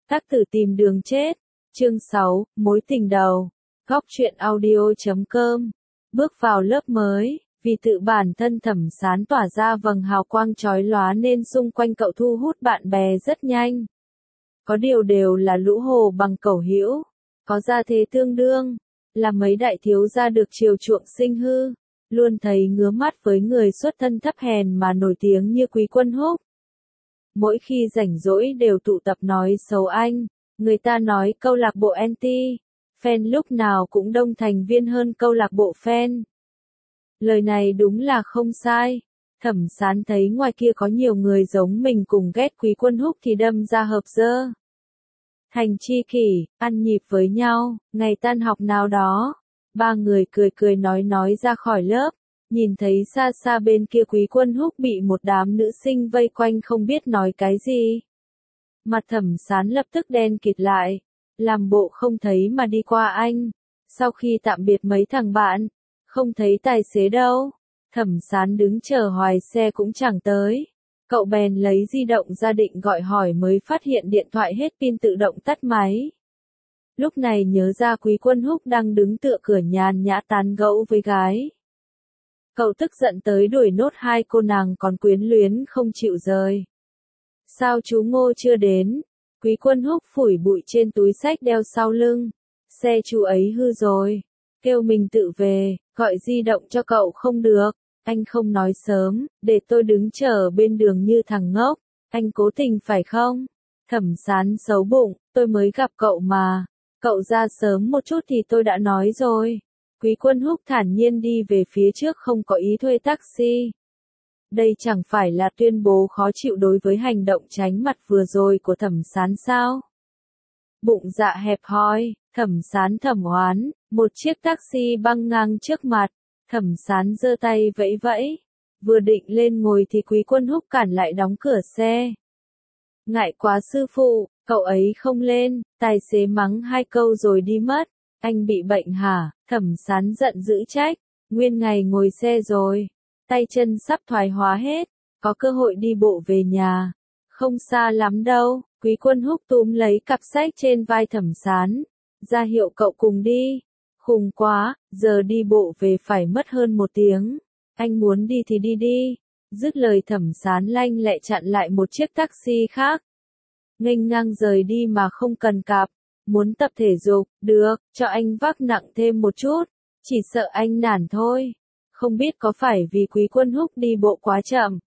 Tác tử tìm đường chết. Chương 6, mối tình đầu. Góc truyện audio.com. Bước vào lớp mới, vì tự bản thân Thẩm Sán tỏa ra vầng hào quang chói lóa nên xung quanh cậu thu hút bạn bè rất nhanh. Có điều đều là lũ hồ bằng cẩu hữu, có gia thế tương đương, là mấy đại thiếu gia được chiều chuộng sinh hư, luôn thấy ngứa mắt với người xuất thân thấp hèn mà nổi tiếng như Quý Quân Húc. Mỗi khi rảnh rỗi đều tụ tập nói xấu anh, người ta nói câu lạc bộ anti fan lúc nào cũng đông thành viên hơn câu lạc bộ fan. Lời này đúng là không sai. Thẩm Sán thấy ngoài kia có nhiều người giống mình cùng ghét Quý Quân Húc thì đâm ra hợp dơ thành tri kỷ, ăn nhịp với nhau. Ngày tan học nào đó, ba người cười cười nói ra khỏi lớp, nhìn thấy xa xa bên kia Quý Quân Húc bị một đám nữ sinh vây quanh không biết nói cái gì. Mặt Thẩm Sán lập tức đen kịt lại, làm bộ không thấy mà đi qua anh. Sau khi tạm biệt mấy thằng bạn, không thấy tài xế đâu. Thẩm Sán đứng chờ hoài xe cũng chẳng tới. Cậu bèn lấy di động ra định gọi hỏi mới phát hiện điện thoại hết pin tự động tắt máy. Lúc này nhớ ra Quý Quân Húc đang đứng tựa cửa nhàn nhã tán gẫu với gái. Cậu tức giận tới đuổi nốt hai cô nàng còn quyến luyến không chịu rời. Sao chú Ngô chưa đến? Quý Quân Húc phủi bụi trên túi xách đeo sau lưng. Xe chú ấy hư rồi. Kêu mình tự về, gọi di động cho cậu không được. Anh không nói sớm, để tôi đứng chờ bên đường như thằng ngốc. Anh cố tình phải không? Thẩm Sán xấu bụng, tôi mới gặp cậu mà. Cậu ra sớm một chút thì tôi đã nói rồi. Quý Quân Húc thản nhiên đi về phía trước không có ý thuê taxi. Đây chẳng phải là tuyên bố khó chịu đối với hành động tránh mặt vừa rồi của Thẩm Sán sao? Bụng dạ hẹp hòi, Thẩm Sán thầm oán, một chiếc taxi băng ngang trước mặt. Thẩm Sán giơ tay vẫy vẫy, vừa định lên ngồi thì Quý Quân Húc cản lại đóng cửa xe. Ngại quá sư phụ, cậu ấy không lên, tài xế mắng hai câu rồi đi mất. Anh bị bệnh hả? Thẩm Sán giận dữ trách, nguyên ngày ngồi xe rồi, tay chân sắp thoái hóa hết, có cơ hội đi bộ về nhà. Không xa lắm đâu. Quý Quân Húc túm lấy cặp sách trên vai Thẩm Sán, ra hiệu cậu cùng đi. Khùng quá, giờ đi bộ về phải mất hơn 1 tiếng. Anh muốn đi thì đi đi. Dứt lời Thẩm Sán lanh lẹ chặn lại một chiếc taxi khác. Nghênh ngang rời đi mà không cần cặp. Muốn tập thể dục, được, cho anh vác nặng thêm một chút. Chỉ sợ anh nản thôi. Không biết có phải vì Quý Quân Húc đi bộ quá chậm,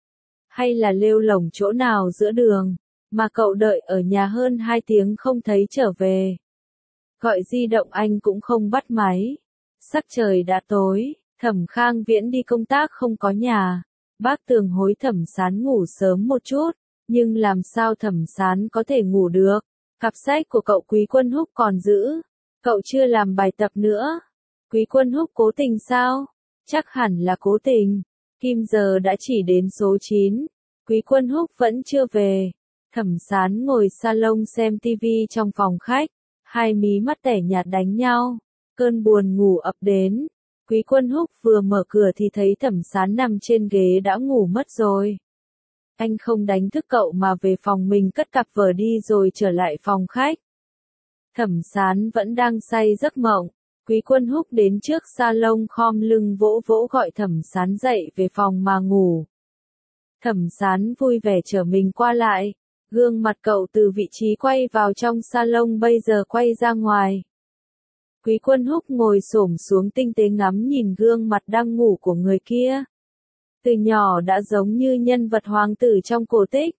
hay là lêu lổng chỗ nào giữa đường, mà cậu đợi ở nhà hơn 2 tiếng không thấy trở về. Gọi di động anh cũng không bắt máy. Sắc trời đã tối, Thẩm Khang Viễn đi công tác không có nhà. Bác Tường hối Thẩm Sán ngủ sớm một chút, nhưng làm sao Thẩm Sán có thể ngủ được? Cặp sách của cậu Quý Quân Húc còn giữ. Cậu chưa làm bài tập nữa. Quý Quân Húc cố tình sao? Chắc hẳn là cố tình. Kim giờ đã chỉ đến số 9. Quý Quân Húc vẫn chưa về. Thẩm Sán ngồi salon xem tivi trong phòng khách. Hai mí mắt tẻ nhạt đánh nhau. Cơn buồn ngủ ập đến. Quý Quân Húc vừa mở cửa thì thấy Thẩm Sán nằm trên ghế đã ngủ mất rồi. Anh không đánh thức cậu mà về phòng mình cất cặp vở đi rồi trở lại phòng khách. Thẩm Sán vẫn đang say giấc mộng. Quý Quân Húc đến trước salon khom lưng vỗ vỗ gọi Thẩm Sán dậy về phòng mà ngủ. Thẩm Sán vui vẻ chở mình qua lại. Gương mặt cậu từ vị trí quay vào trong salon bây giờ quay ra ngoài. Quý Quân Húc ngồi xổm xuống tinh tế ngắm nhìn gương mặt đang ngủ của người kia. Từ nhỏ đã giống như nhân vật hoàng tử trong cổ tích.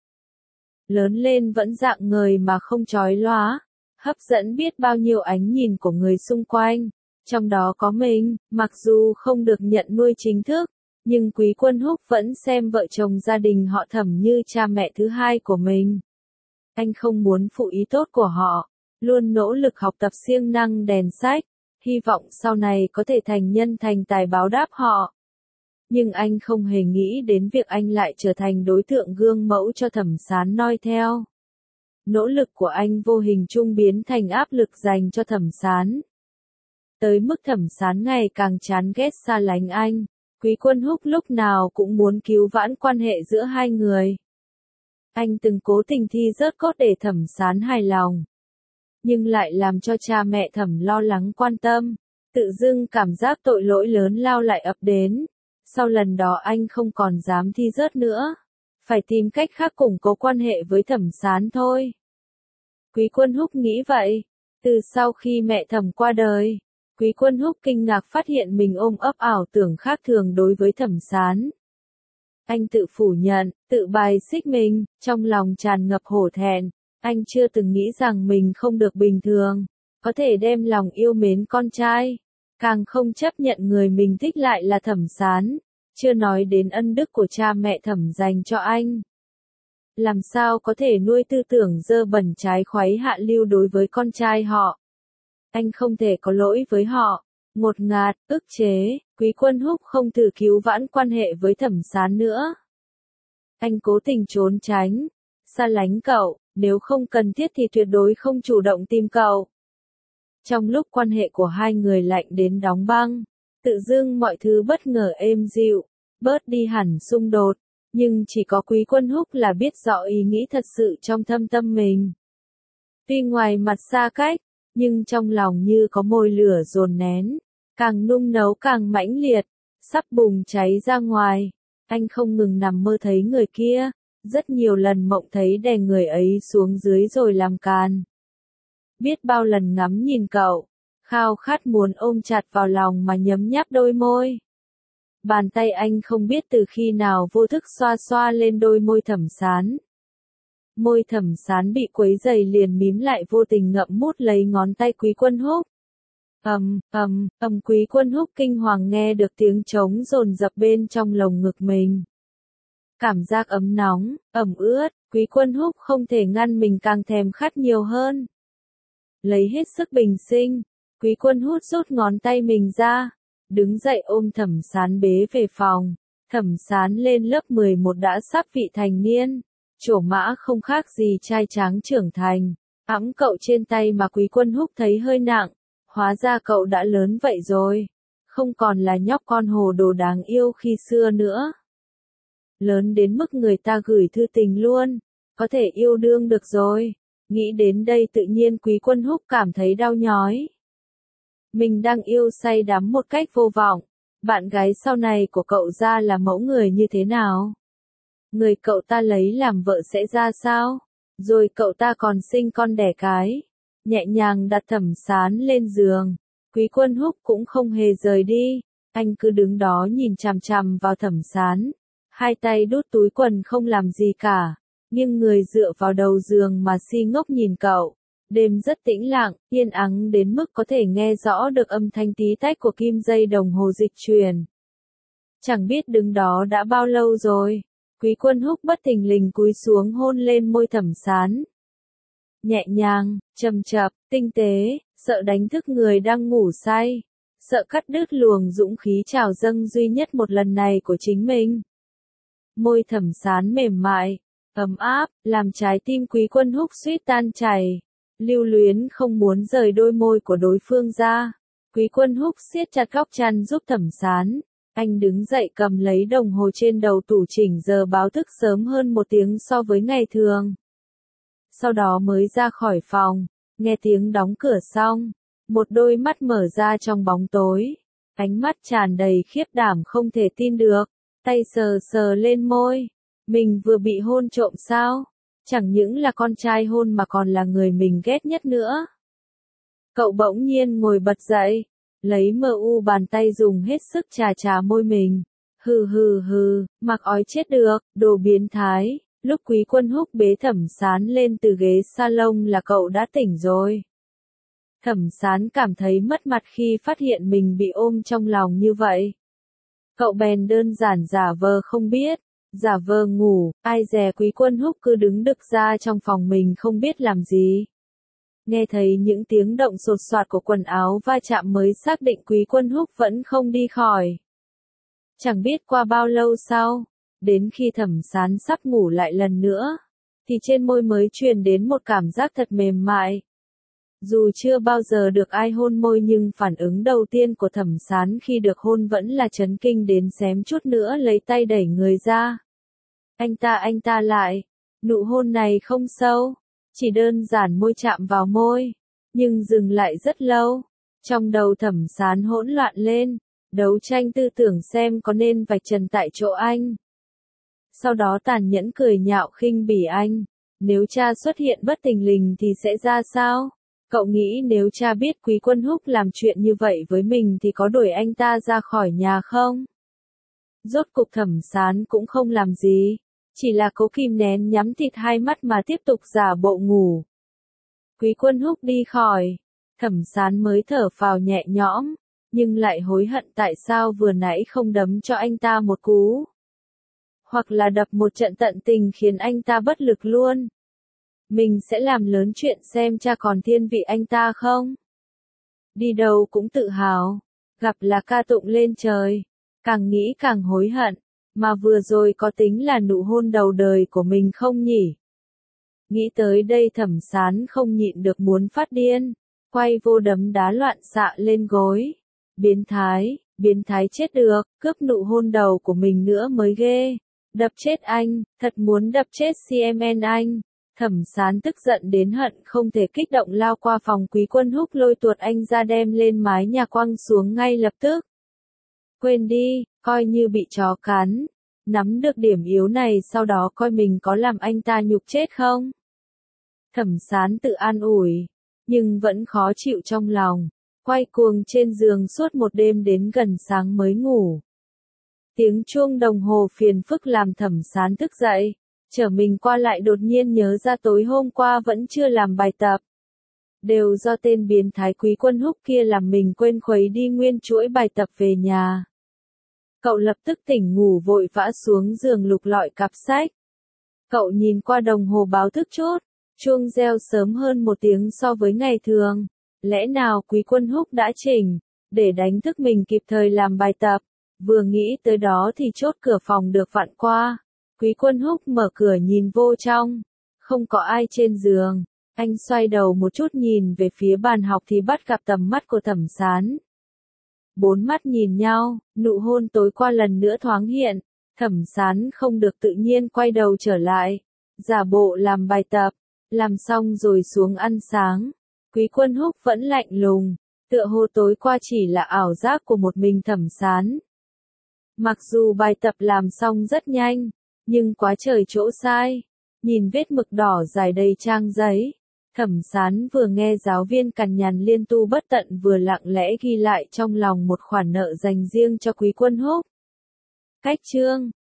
Lớn lên vẫn dạng người mà không chói lóa, hấp dẫn biết bao nhiêu ánh nhìn của người xung quanh. Trong đó có mình, mặc dù không được nhận nuôi chính thức, nhưng Quý Quân Húc vẫn xem vợ chồng gia đình họ Thẩm như cha mẹ thứ hai của mình. Anh không muốn phụ ý tốt của họ, luôn nỗ lực học tập siêng năng đèn sách, hy vọng sau này có thể thành nhân thành tài báo đáp họ. Nhưng anh không hề nghĩ đến việc anh lại trở thành đối tượng gương mẫu cho Thẩm Sán noi theo. Nỗ lực của anh vô hình chung biến thành áp lực dành cho Thẩm Sán. Tới mức Thẩm Sán ngày càng chán ghét xa lánh anh. Quý Quân Húc lúc nào cũng muốn cứu vãn quan hệ giữa hai người. Anh từng cố tình thi rớt cốt để Thẩm Sán hài lòng, nhưng lại làm cho cha mẹ Thẩm lo lắng quan tâm. Tự dưng cảm giác tội lỗi lớn lao lại ập đến. Sau lần đó anh không còn dám thi rớt nữa. Phải tìm cách khác củng cố quan hệ với Thẩm Sán thôi. Quý Quân Húc nghĩ vậy. Từ sau khi mẹ Thẩm qua đời, Quý Quân Húc kinh ngạc phát hiện mình ôm ấp ảo tưởng khác thường đối với Thẩm Sán. Anh tự phủ nhận, tự bài xích mình, trong lòng tràn ngập hổ thẹn. Anh chưa từng nghĩ rằng mình không được bình thường, có thể đem lòng yêu mến con trai. Càng không chấp nhận người mình thích lại là Thẩm Sán, chưa nói đến ân đức của cha mẹ Thẩm dành cho anh. Làm sao có thể nuôi tư tưởng dơ bẩn trái khoái hạ lưu đối với con trai họ. Anh không thể có lỗi với họ. Ngột ngạt, ức chế, Quý Quân Húc không thử cứu vãn quan hệ với Thẩm Sán nữa. Anh cố tình trốn tránh, xa lánh cậu, nếu không cần thiết thì tuyệt đối không chủ động tìm cậu. Trong lúc quan hệ của hai người lạnh đến đóng băng, tự dưng mọi thứ bất ngờ êm dịu, bớt đi hẳn xung đột, nhưng chỉ có Quý Quân Húc là biết rõ ý nghĩ thật sự trong thâm tâm mình. Tuy ngoài mặt xa cách, nhưng trong lòng như có mồi lửa dồn nén, càng nung nấu càng mãnh liệt, sắp bùng cháy ra ngoài. Anh không ngừng nằm mơ thấy người kia, rất nhiều lần mộng thấy đè người ấy xuống dưới rồi làm càn. Biết bao lần ngắm nhìn cậu, khao khát muốn ôm chặt vào lòng mà nhấm nháp đôi môi. Bàn tay anh không biết từ khi nào vô thức xoa xoa lên đôi môi Thẩm Sán. Môi Thẩm Sán bị quấy dày liền mím lại vô tình ngậm mút lấy ngón tay Quý Quân Húc. Quý Quân Húc kinh hoàng nghe được tiếng trống dồn dập bên trong lồng ngực mình. Cảm giác ấm nóng, ẩm ướt, Quý Quân Húc không thể ngăn mình càng thèm khát nhiều hơn. Lấy hết sức bình sinh, Quý Quân Húc rút ngón tay mình ra, đứng dậy ôm Thẩm Sán bế về phòng. Thẩm Sán lên lớp 11 đã sắp vị thành niên, trổ mã không khác gì trai tráng trưởng thành. Ẵm cậu trên tay mà Quý Quân Húc thấy hơi nặng, hóa ra cậu đã lớn vậy rồi, không còn là nhóc con hồ đồ đáng yêu khi xưa nữa. Lớn đến mức người ta gửi thư tình luôn, có thể yêu đương được rồi. Nghĩ đến đây tự nhiên Quý Quân Húc cảm thấy đau nhói. Mình đang yêu say đắm một cách vô vọng, bạn gái sau này của cậu ra là mẫu người như thế nào? Người cậu ta lấy làm vợ sẽ ra sao? Rồi cậu ta còn sinh con đẻ cái. Nhẹ nhàng đặt Thẩm Sán lên giường, Quý Quân Húc cũng không hề rời đi, anh cứ đứng đó nhìn chằm chằm vào Thẩm Sán, hai tay đút túi quần không làm gì cả, nhưng người dựa vào đầu giường mà si ngốc nhìn cậu. Đêm rất tĩnh lặng, yên ắng đến mức có thể nghe rõ được âm thanh tí tách của kim dây đồng hồ dịch chuyển. Chẳng biết đứng đó đã bao lâu rồi, Quý Quân Húc bất thình lình cúi xuống hôn lên môi Thẩm Sán. Nhẹ nhàng, chậm chạp, tinh tế, sợ đánh thức người đang ngủ say, sợ cắt đứt luồng dũng khí trào dâng duy nhất một lần này của chính mình. Môi Thẩm Sán mềm mại, ấm áp, làm trái tim Quý Quân Húc suýt tan chảy. Lưu luyến không muốn rời đôi môi của đối phương ra. Quý Quân Húc siết chặt góc chăn giúp Thẩm Sán. Anh đứng dậy cầm lấy đồng hồ trên đầu tủ chỉnh giờ báo thức sớm hơn 1 tiếng so với ngày thường. Sau đó mới ra khỏi phòng, nghe tiếng đóng cửa xong, một đôi mắt mở ra trong bóng tối, ánh mắt tràn đầy khiếp đảm không thể tin được, tay sờ sờ lên môi, mình vừa bị hôn trộm sao? Chẳng những là con trai hôn mà còn là người mình ghét nhất nữa. Cậu bỗng nhiên ngồi bật dậy, lấy bàn tay dùng hết sức chà chà môi mình. Hừ, mặc ói chết được, đồ biến thái. Lúc Quý Quân Húc bế Thẩm Sán lên từ ghế salon là cậu đã tỉnh rồi. Thẩm Sán cảm thấy mất mặt khi phát hiện mình bị ôm trong lòng như vậy. Cậu bèn đơn giản giả vờ không biết, giả vờ ngủ, ai dè Quý Quân Húc cứ đứng đực ra trong phòng mình không biết làm gì. Nghe thấy những tiếng động sột soạt của quần áo va chạm mới xác định Quý Quân Húc vẫn không đi khỏi. Chẳng biết qua bao lâu sau, đến khi Thẩm Sán sắp ngủ lại lần nữa, thì trên môi mới truyền đến một cảm giác thật mềm mại. Dù chưa bao giờ được ai hôn môi nhưng phản ứng đầu tiên của Thẩm Sán khi được hôn vẫn là chấn kinh đến xém chút nữa lấy tay đẩy người ra. Anh ta lại, Nụ hôn này không sâu, chỉ đơn giản môi chạm vào môi, nhưng dừng lại rất lâu. Trong đầu Thẩm Sán hỗn loạn lên, đấu tranh tư tưởng xem có nên vạch trần tại chỗ anh. Sau đó tàn nhẫn cười nhạo khinh bỉ anh. Nếu cha xuất hiện bất thình lình thì sẽ ra sao? Cậu nghĩ nếu cha biết Quý Quân Húc làm chuyện như vậy với mình thì có đuổi anh ta ra khỏi nhà không? Rốt cục Thẩm Sán cũng không làm gì, chỉ là cố kìm nén nhắm thịt hai mắt mà tiếp tục giả bộ ngủ. Quý Quân Húc đi khỏi, Thẩm Sán mới thở phào nhẹ nhõm, nhưng lại hối hận tại sao vừa nãy không đấm cho anh ta một cú. Hoặc là đập một trận tận tình khiến anh ta bất lực luôn. Mình sẽ làm lớn chuyện xem cha còn thiên vị anh ta không? Đi đâu cũng tự hào, gặp là ca tụng lên trời, càng nghĩ càng hối hận, mà vừa rồi có tính là nụ hôn đầu đời của mình không nhỉ? Nghĩ tới đây Thẩm Sán không nhịn được muốn phát điên, quay vô đấm đá loạn xạ lên gối. Biến thái chết được, cướp nụ hôn đầu của mình nữa mới ghê. Đập chết anh, thật muốn đập chết CMN anh. Thẩm Sán tức giận đến hận không thể kích động lao qua phòng Quý Quân Húc lôi tuột anh ra đem lên mái nhà quăng xuống ngay lập tức. Quên đi, coi như bị chó cắn. Nắm được điểm yếu này sau đó coi mình có làm anh ta nhục chết không? Thẩm Sán tự an ủi, nhưng vẫn khó chịu trong lòng. Quay cuồng trên giường suốt một đêm đến gần sáng mới ngủ. Tiếng chuông đồng hồ phiền phức làm Thẩm Sán thức dậy, trở mình qua lại đột nhiên nhớ ra tối hôm qua vẫn chưa làm bài tập. Đều do tên biến thái Quý Quân Húc kia làm mình quên khuấy đi nguyên chuỗi bài tập về nhà. Cậu lập tức tỉnh ngủ vội vã xuống giường lục lọi cặp sách. Cậu nhìn qua đồng hồ báo thức chốt, chuông reo sớm hơn 1 tiếng so với ngày thường. Lẽ nào Quý Quân Húc đã chỉnh, để đánh thức mình kịp thời làm bài tập. Vừa nghĩ tới đó thì chốt cửa phòng được vặn qua. Quý Quân Húc mở cửa nhìn vô trong. Không có ai trên giường. Anh xoay đầu một chút nhìn về phía bàn học thì bắt gặp tầm mắt của Thẩm Sán. 4 mắt nhìn nhau, nụ hôn tối qua lần nữa thoáng hiện. Thẩm Sán không được tự nhiên quay đầu trở lại. Giả bộ làm bài tập. Làm xong rồi xuống ăn sáng. Quý Quân Húc vẫn lạnh lùng. Tựa hồ tối qua chỉ là ảo giác của một mình Thẩm Sán. Mặc dù bài tập làm xong rất nhanh, nhưng quá trời chỗ sai. Nhìn vết mực đỏ dài đầy trang giấy. Thẩm Sán vừa nghe giáo viên cằn nhằn liên tu bất tận vừa lặng lẽ ghi lại trong lòng một khoản nợ dành riêng cho Quý Quân Húc. Cách chương